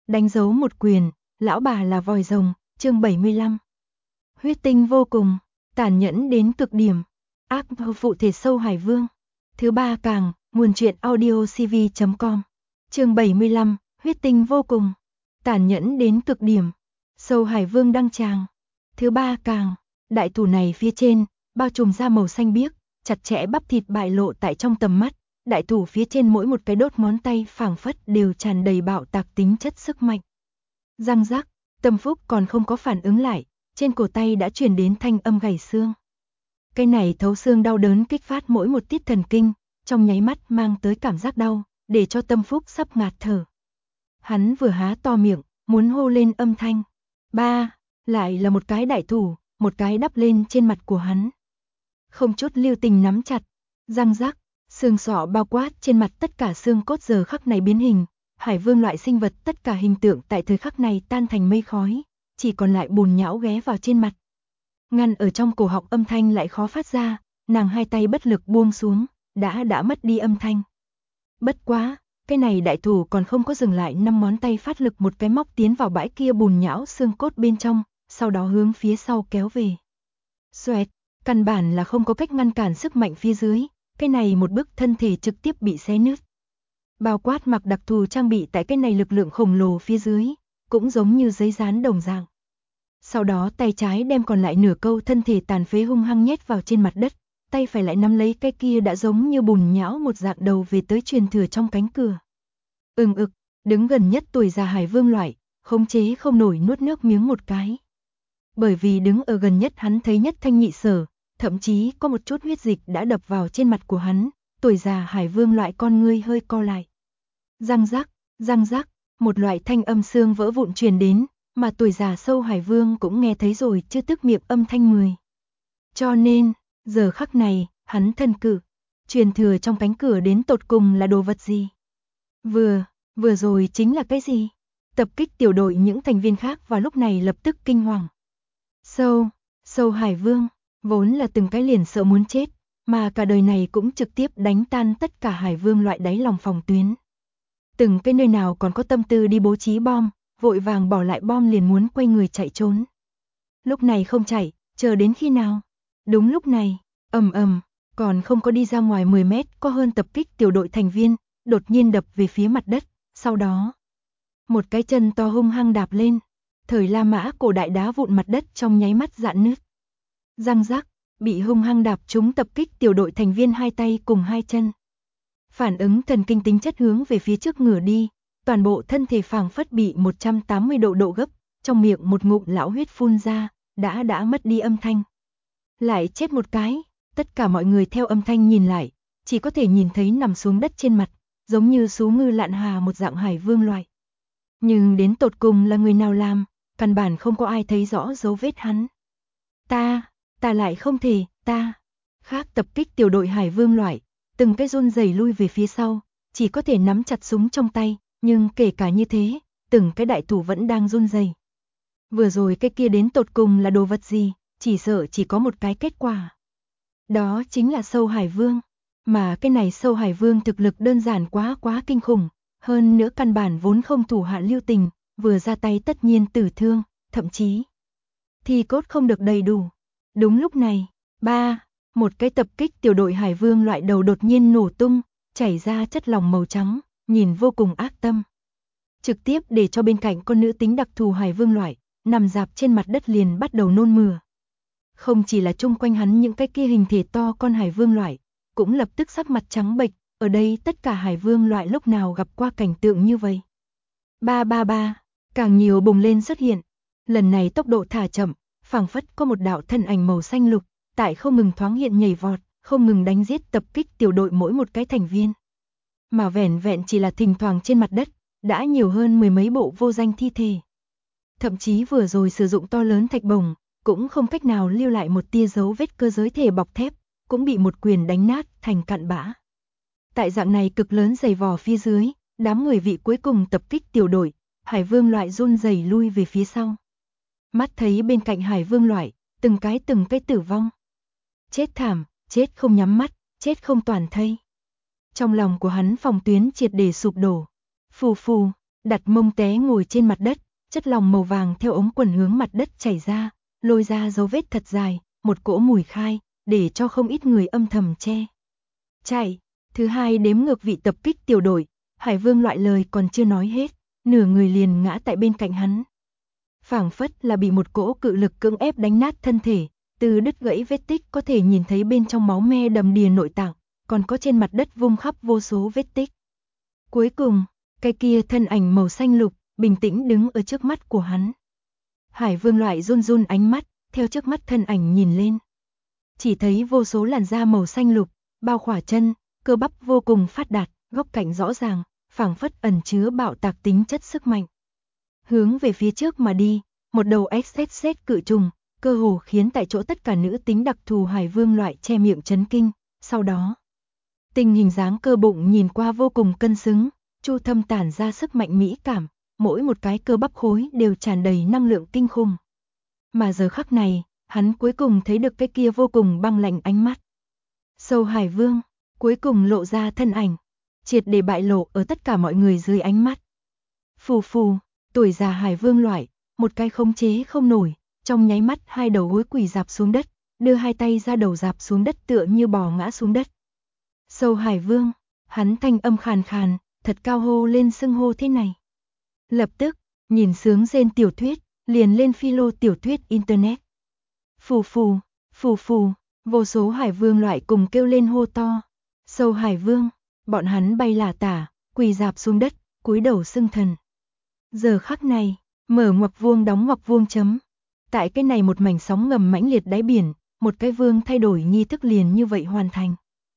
đánh dấu một quyền, lão bà là vòi rồng, chương 75. Huyết tinh vô cùng, tàn nhẫn đến cực điểm, ác phụ thể sâu Hải Vương. Thứ ba càng, nguồn truyện audiocv.com. Chương 75, huyết tinh vô cùng, tàn nhẫn đến cực điểm, sâu Hải Vương đăng tràng. Thứ ba càng, đại thủ này phía trên, bao trùm ra màu xanh biếc, chặt chẽ bắp thịt bại lộ tại trong tầm mắt. Đại thủ phía trên mỗi một cái đốt ngón tay phảng phất đều tràn đầy bạo tạc tính chất sức mạnh. Răng rắc, Tâm Phúc còn không có phản ứng lại, trên cổ tay đã truyền đến thanh âm gãy xương. Cái này thấu xương đau đớn kích phát mỗi một tiết thần kinh, trong nháy mắt mang tới cảm giác đau, để cho Tâm Phúc sắp ngạt thở. Hắn vừa há to miệng, muốn hô lên âm thanh. Ba, lại là một cái đại thủ, một cái đắp lên trên mặt của hắn. Không chút lưu tình nắm chặt, răng rắc. Xương sọ bao quát trên mặt tất cả xương cốt giờ khắc này biến hình, Hải Vương loại sinh vật tất cả hình tượng tại thời khắc này tan thành mây khói, chỉ còn lại bùn nhão ghé vào trên mặt. Ngăn ở trong cổ họng âm thanh lại khó phát ra, nàng hai tay bất lực buông xuống, đã mất đi âm thanh. Bất quá, cái này đại thủ còn không có dừng lại, 5 ngón tay phát lực một cái móc tiến vào bãi kia bùn nhão xương cốt bên trong, sau đó hướng phía sau kéo về. Xoẹt, căn bản là không có cách ngăn cản sức mạnh phía dưới. Cái này một bước thân thể trực tiếp bị xé nứt. Bao quát mặc đặc thù trang bị tại cái này lực lượng khổng lồ phía dưới, cũng giống như giấy dán đồng dạng. Sau đó tay trái đem còn lại nửa câu thân thể tàn phế hung hăng nhét vào trên mặt đất, tay phải lại nắm lấy cái kia đã giống như bùn nhão một dạng đầu về tới truyền thừa trong cánh cửa. Đứng gần nhất tuổi già Hải Vương loại, khống chế không nổi nuốt nước miếng một cái. Bởi vì đứng ở gần nhất hắn thấy nhất thanh nhị sở. Thậm chí có một chút huyết dịch đã đập vào trên mặt của hắn, tuổi già Hải Vương loại con ngươi hơi co lại. Răng rắc, một loại thanh âm xương vỡ vụn truyền đến, mà tuổi già sâu Hải Vương cũng nghe thấy rồi, chưa tức miệng âm thanh 10. Cho nên, giờ khắc này, hắn thân cử, truyền thừa trong cánh cửa đến tột cùng là đồ vật gì? Vừa rồi chính là cái gì? Tập kích tiểu đội những thành viên khác vào lúc này lập tức kinh hoàng. Sâu Hải Vương vốn là từng cái liền sợ muốn chết, mà cả đời này cũng trực tiếp đánh tan tất cả Hải Vương loại đáy lòng phòng tuyến. Từng cái nơi nào còn có tâm tư đi bố trí bom, vội vàng bỏ lại bom liền muốn quay người chạy trốn. Lúc này không chạy, chờ đến khi nào? Đúng lúc này, còn không có đi ra ngoài 10 mét có hơn tập kích tiểu đội thành viên, đột nhiên đập về phía mặt đất, sau đó một cái chân to hung hăng đạp lên, thời La Mã cổ đại đá vụn mặt đất trong nháy mắt rạn nứt. Răng rắc, bị hung hăng đạp trúng tập kích tiểu đội thành viên hai tay cùng hai chân. Phản ứng thần kinh tính chất hướng về phía trước ngửa đi, toàn bộ thân thể phảng phất bị 180 độ gấp, trong miệng một ngụm lão huyết phun ra, đã mất đi âm thanh. Lại chết một cái, tất cả mọi người theo âm thanh nhìn lại, chỉ có thể nhìn thấy nằm xuống đất trên mặt, giống như sú ngư lạn hà một dạng Hải Vương loại. Nhưng đến tột cùng là người nào làm, căn bản không có ai thấy rõ dấu vết hắn. Ta lại không thể, khác tập kích tiểu đội Hải Vương loại, từng cái run rẩy lui về phía sau, chỉ có thể nắm chặt súng trong tay, nhưng kể cả như thế, từng cái đại thủ vẫn đang run rẩy. Vừa rồi cái kia đến tột cùng là đồ vật gì, chỉ sợ chỉ có một cái kết quả. Đó chính là sâu Hải Vương, mà cái này sâu Hải Vương thực lực đơn giản quá kinh khủng, hơn nữa căn bản vốn không thủ hạ lưu tình, vừa ra tay tất nhiên tử thương, thậm chí thì cốt không được đầy đủ. Đúng lúc này, một cái tập kích tiểu đội Hải Vương loại đầu đột nhiên nổ tung, chảy ra chất lỏng màu trắng, nhìn vô cùng ác tâm. Trực tiếp để cho bên cạnh con nữ tính đặc thù Hải Vương loại, nằm rạp trên mặt đất liền bắt đầu nôn mửa. Không chỉ là chung quanh hắn những cái kia hình thể to con Hải Vương loại, cũng lập tức sắc mặt trắng bệch, ở đây tất cả Hải Vương loại lúc nào gặp qua cảnh tượng như vậy. Càng nhiều bùng lên xuất hiện, lần này tốc độ thả chậm, phảng phất có một đạo thân ảnh màu xanh lục, tại không ngừng thoáng hiện nhảy vọt, không ngừng đánh giết tập kích tiểu đội mỗi một cái thành viên. Mà vẻn vẹn chỉ là thỉnh thoảng trên mặt đất, đã nhiều hơn 10 mấy bộ vô danh thi thể. Thậm chí vừa rồi sử dụng to lớn thạch bổng, cũng không cách nào lưu lại một tia dấu vết cơ giới thể bọc thép, cũng bị một quyền đánh nát thành cặn bã. Tại dạng này cực lớn dày vò phía dưới, đám người vị cuối cùng tập kích tiểu đội, Hải Vương loại run rẩy lui về phía sau. Mắt thấy bên cạnh Hải Vương loại, từng cái tử vong. Chết thảm, chết không nhắm mắt, chết không toàn thây. Trong lòng của hắn phòng tuyến triệt để sụp đổ. Phù, đặt mông té ngồi trên mặt đất, chất lỏng màu vàng theo ống quần hướng mặt đất chảy ra, lôi ra dấu vết thật dài, một cỗ mùi khai, để cho không ít người âm thầm che. Chạy, thứ hai đếm ngược vị tập kích tiểu đội, Hải Vương loại lời còn chưa nói hết, nửa người liền ngã tại bên cạnh hắn. Phảng phất là bị một cỗ cự lực cưỡng ép đánh nát thân thể, từ đứt gãy vết tích có thể nhìn thấy bên trong máu me đầm đìa nội tạng, còn có trên mặt đất vung khắp vô số vết tích. Cuối cùng, cái kia thân ảnh màu xanh lục, bình tĩnh đứng ở trước mắt của hắn. Hải Vương loại run run ánh mắt, theo trước mắt thân ảnh nhìn lên. Chỉ thấy vô số làn da màu xanh lục, bao khỏa chân, cơ bắp vô cùng phát đạt, góc cạnh rõ ràng, phảng phất ẩn chứa bạo tạc tính chất sức mạnh. Hướng về phía trước mà đi, một đầu XXX cự trùng, cơ hồ khiến tại chỗ tất cả nữ tính đặc thù Hải Vương loại che miệng chấn kinh, sau đó. Tình hình dáng cơ bụng nhìn qua vô cùng cân xứng, chu thâm tản ra sức mạnh mỹ cảm, mỗi một cái cơ bắp khối đều tràn đầy năng lượng kinh khủng. Mà giờ khắc này, hắn cuối cùng thấy được cái kia vô cùng băng lạnh ánh mắt. Sâu Hải Vương, cuối cùng lộ ra thân ảnh, triệt để bại lộ ở tất cả mọi người dưới ánh mắt. Phù phù, tuổi già Hải Vương loại, một cái khống chế không nổi, trong nháy mắt hai đầu gối quỳ rạp xuống đất, đưa hai tay ra đầu rạp xuống đất tựa như bò ngã xuống đất. Sâu Hải Vương, hắn thanh âm khàn khàn, thật cao hô lên xưng hô thế này. Lập tức, nhìn sướng rên tiểu thuyết, liền lên philo tiểu thuyết internet. Phù phù, phù phù, vô số Hải Vương loại cùng kêu lên hô to. Sâu Hải Vương, bọn hắn bay lả tả, quỳ rạp xuống đất, cúi đầu xưng thần. Giờ khắc này, mở ngoặc vuông đóng ngoặc vuông chấm. Tại cái này một mảnh sóng ngầm mãnh liệt đáy biển, một cái vương thay đổi nghi thức liền như vậy hoàn thành.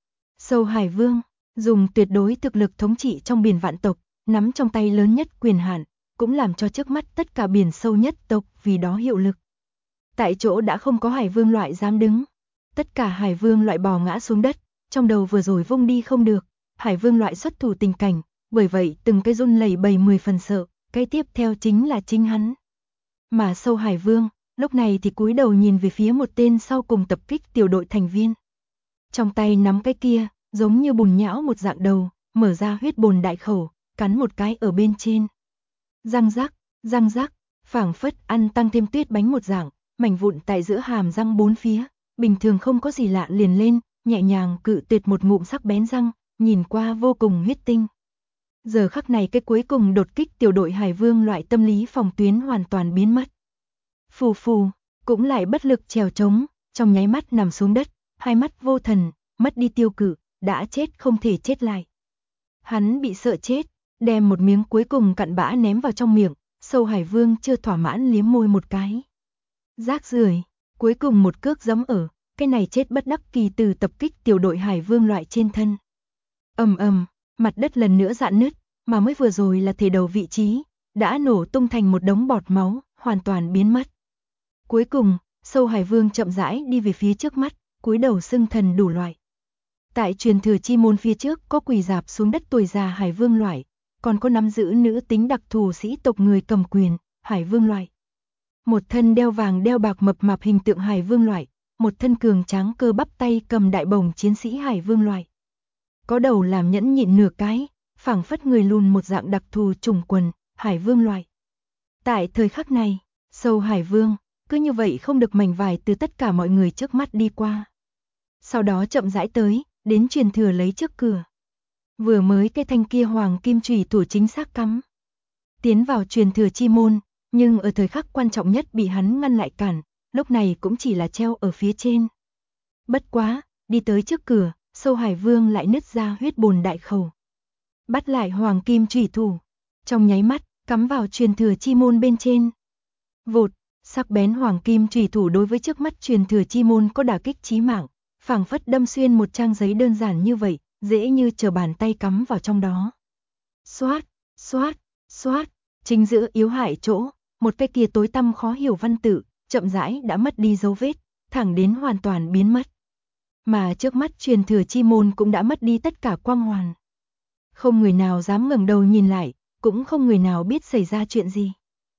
Sâu Hải Vương, dùng tuyệt đối thực lực thống trị trong biển vạn tộc, nắm trong tay lớn nhất quyền hạn, cũng làm cho trước mắt tất cả biển sâu nhất tộc vì đó hiệu lực. Tại chỗ đã không có Hải Vương loại dám đứng. Tất cả Hải Vương loại bò ngã xuống đất, trong đầu vừa rồi vung đi không được, Hải Vương loại xuất thủ tình cảnh, bởi vậy từng cái run lẩy bẩy 10 phần sợ, cái tiếp theo chính là chính hắn. Mà Sâu Hải Vương, lúc này thì cúi đầu nhìn về phía một tên sau cùng tập kích tiểu đội thành viên. Trong tay nắm cái kia, giống như bùn nhão một dạng đầu, mở ra huyết bồn đại khẩu, cắn một cái ở bên trên. Răng rắc, phảng phất ăn tăng thêm tuyết bánh một dạng, mảnh vụn tại giữa hàm răng bốn phía, bình thường không có gì lạ liền lên, nhẹ nhàng cự tuyệt một ngụm sắc bén răng, nhìn qua vô cùng huyết tinh. Giờ khắc này cái cuối cùng đột kích tiểu đội Hải Vương loại tâm lý phòng tuyến hoàn toàn biến mất. Phù phù, cũng lại bất lực trèo trống, trong nháy mắt nằm xuống đất, hai mắt vô thần, mất đi tiêu cự, đã chết không thể chết lại. Hắn bị sợ chết, đem một miếng cuối cùng cặn bã ném vào trong miệng, Sâu Hải Vương chưa thỏa mãn liếm môi một cái. Rác rưởi, cuối cùng một cước giẫm ở, cái này chết bất đắc kỳ từ tập kích tiểu đội Hải Vương loại trên thân. Ầm ầm, mặt đất lần nữa rạn nứt, mà mới vừa rồi là thể đầu vị trí, đã nổ tung thành một đống bọt máu, hoàn toàn biến mất. Cuối cùng, Sâu Hải Vương chậm rãi đi về phía trước mắt, cúi đầu xưng thần đủ loại. Tại truyền thừa chi môn phía trước có quỳ rạp xuống đất tuổi già Hải Vương loại, còn có nắm giữ nữ tính đặc thù sĩ tộc người cầm quyền, Hải Vương loại. Một thân đeo vàng đeo bạc mập mạp hình tượng Hải Vương loại, một thân cường tráng cơ bắp tay cầm đại bổng chiến sĩ Hải Vương loại. Có đầu làm nhẫn nhịn nửa cái, phảng phất người lùn một dạng đặc thù trùng quần, Hải Vương loại. Tại thời khắc này, Sâu Hải Vương, cứ như vậy không được mảnh vải từ tất cả mọi người trước mắt đi qua. Sau đó chậm rãi tới, đến truyền thừa lấy trước cửa. Vừa mới cái thanh kia hoàng kim chùy thủ chính xác cắm. Tiến vào truyền thừa chi môn, nhưng ở thời khắc quan trọng nhất bị hắn ngăn lại cản, lúc này cũng chỉ là treo ở phía trên. Bất quá, đi tới trước cửa, Sâu Hải Vương lại nứt ra huyết bồn đại khẩu. Bắt lại hoàng kim chùy thủ, trong nháy mắt, cắm vào truyền thừa chi môn bên trên. Vụt, sắc bén hoàng kim chùy thủ đối với trước mắt truyền thừa chi môn có đả kích chí mạng, phảng phất đâm xuyên một trang giấy đơn giản như vậy, dễ như trở bàn tay cắm vào trong đó. Xoát, xoát, xoát, chính giữa yếu hại chỗ, một cái kia tối tăm khó hiểu văn tự, chậm rãi đã mất đi dấu vết, thẳng đến hoàn toàn biến mất. Mà trước mắt truyền thừa chi môn cũng đã mất đi tất cả quang hoàn. Không người nào dám ngẩng đầu nhìn lại, cũng không người nào biết xảy ra chuyện gì.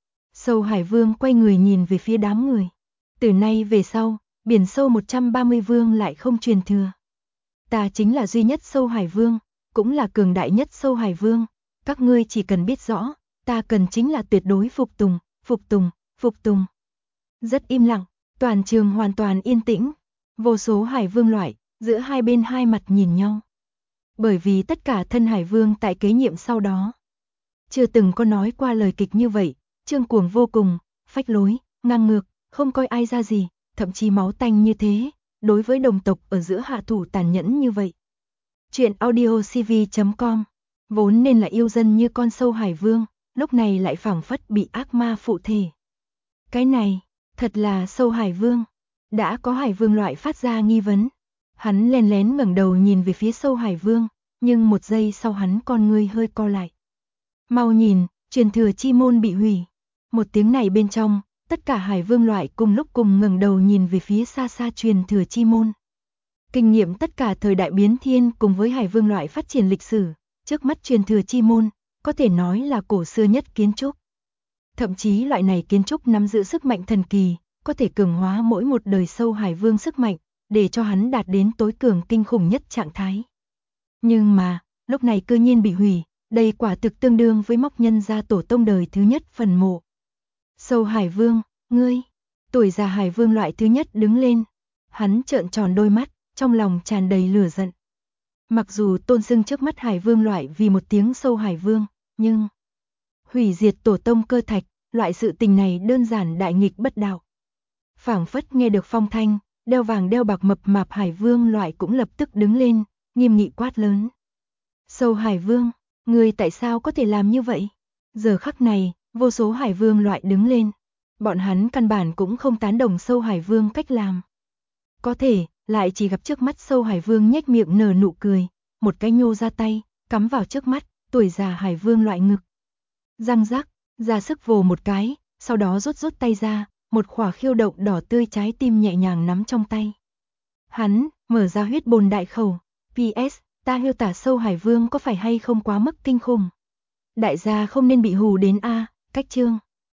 Sâu Hải Vương quay người nhìn về phía đám người. Từ nay về sau, biển sâu 130 vương lại không truyền thừa. Ta chính là duy nhất Sâu Hải Vương, cũng là cường đại nhất Sâu Hải Vương. Các ngươi chỉ cần biết rõ, ta cần chính là tuyệt đối phục tùng, phục tùng, phục tùng. Rất im lặng, toàn trường hoàn toàn yên tĩnh, vô số hải vương loại, giữa hai bên hai mặt nhìn nhau. Bởi vì tất cả thân hải vương tại kế nhiệm sau đó chưa từng có nói qua lời kịch như vậy, trương cuồng vô cùng, phách lối, ngang ngược, không coi ai ra gì, thậm chí máu tanh như thế, đối với đồng tộc ở giữa hạ thủ tàn nhẫn như vậy. Chuyện audio cv.com, vốn nên là yêu dân như con sâu hải vương, lúc này lại phảng phất bị ác ma phụ thể. Cái này, thật là sâu hải vương. Đã có hải vương loại phát ra nghi vấn. Hắn lén lén ngẩng đầu nhìn về phía sâu hải vương, nhưng một giây sau hắn con ngươi hơi co lại. Mau nhìn, truyền thừa chi môn bị hủy. Một tiếng này bên trong, tất cả hải vương loại cùng lúc cùng ngẩng đầu nhìn về phía xa xa truyền thừa chi môn. Kinh nghiệm tất cả thời đại biến thiên cùng với hải vương loại phát triển lịch sử, trước mắt truyền thừa chi môn, có thể nói là cổ xưa nhất kiến trúc. Thậm chí loại này kiến trúc nắm giữ sức mạnh thần kỳ, có thể cường hóa mỗi một đời sâu hải vương sức mạnh, để cho hắn đạt đến tối cường kinh khủng nhất trạng thái. Nhưng mà, lúc này cư nhiên bị hủy, đây quả thực tương đương với móc nhân ra tổ tông đời thứ nhất phần mộ. Sâu hải vương, ngươi, tuổi già hải vương loại thứ nhất đứng lên, hắn trợn tròn đôi mắt, trong lòng tràn đầy lửa giận. Mặc dù tôn xưng trước mắt hải vương loại vì một tiếng sâu hải vương, nhưng hủy diệt tổ tông cơ thạch, loại sự tình này đơn giản đại nghịch bất đạo. Phảng phất nghe được phong thanh, đeo vàng đeo bạc mập mạp hải vương loại cũng lập tức đứng lên, nghiêm nghị quát lớn. Sâu hải vương, ngươi tại sao có thể làm như vậy? Giờ khắc này, vô số hải vương loại đứng lên. Bọn hắn căn bản cũng không tán đồng sâu hải vương cách làm. Có thể, lại chỉ gặp trước mắt sâu hải vương nhếch miệng nở nụ cười, một cái nhô ra tay, cắm vào trước mắt, tuổi già hải vương loại ngực. Răng rắc, ra sức vồ một cái, sau đó rút tay ra, một khỏa khiêu động đỏ tươi trái tim nhẹ nhàng nắm trong tay. Hắn, mở ra huyết bồn đại khẩu, PS, ta miêu tả sâu hải vương có phải hay không quá mức kinh khủng? Đại gia không nên bị hù đến a, cách chương.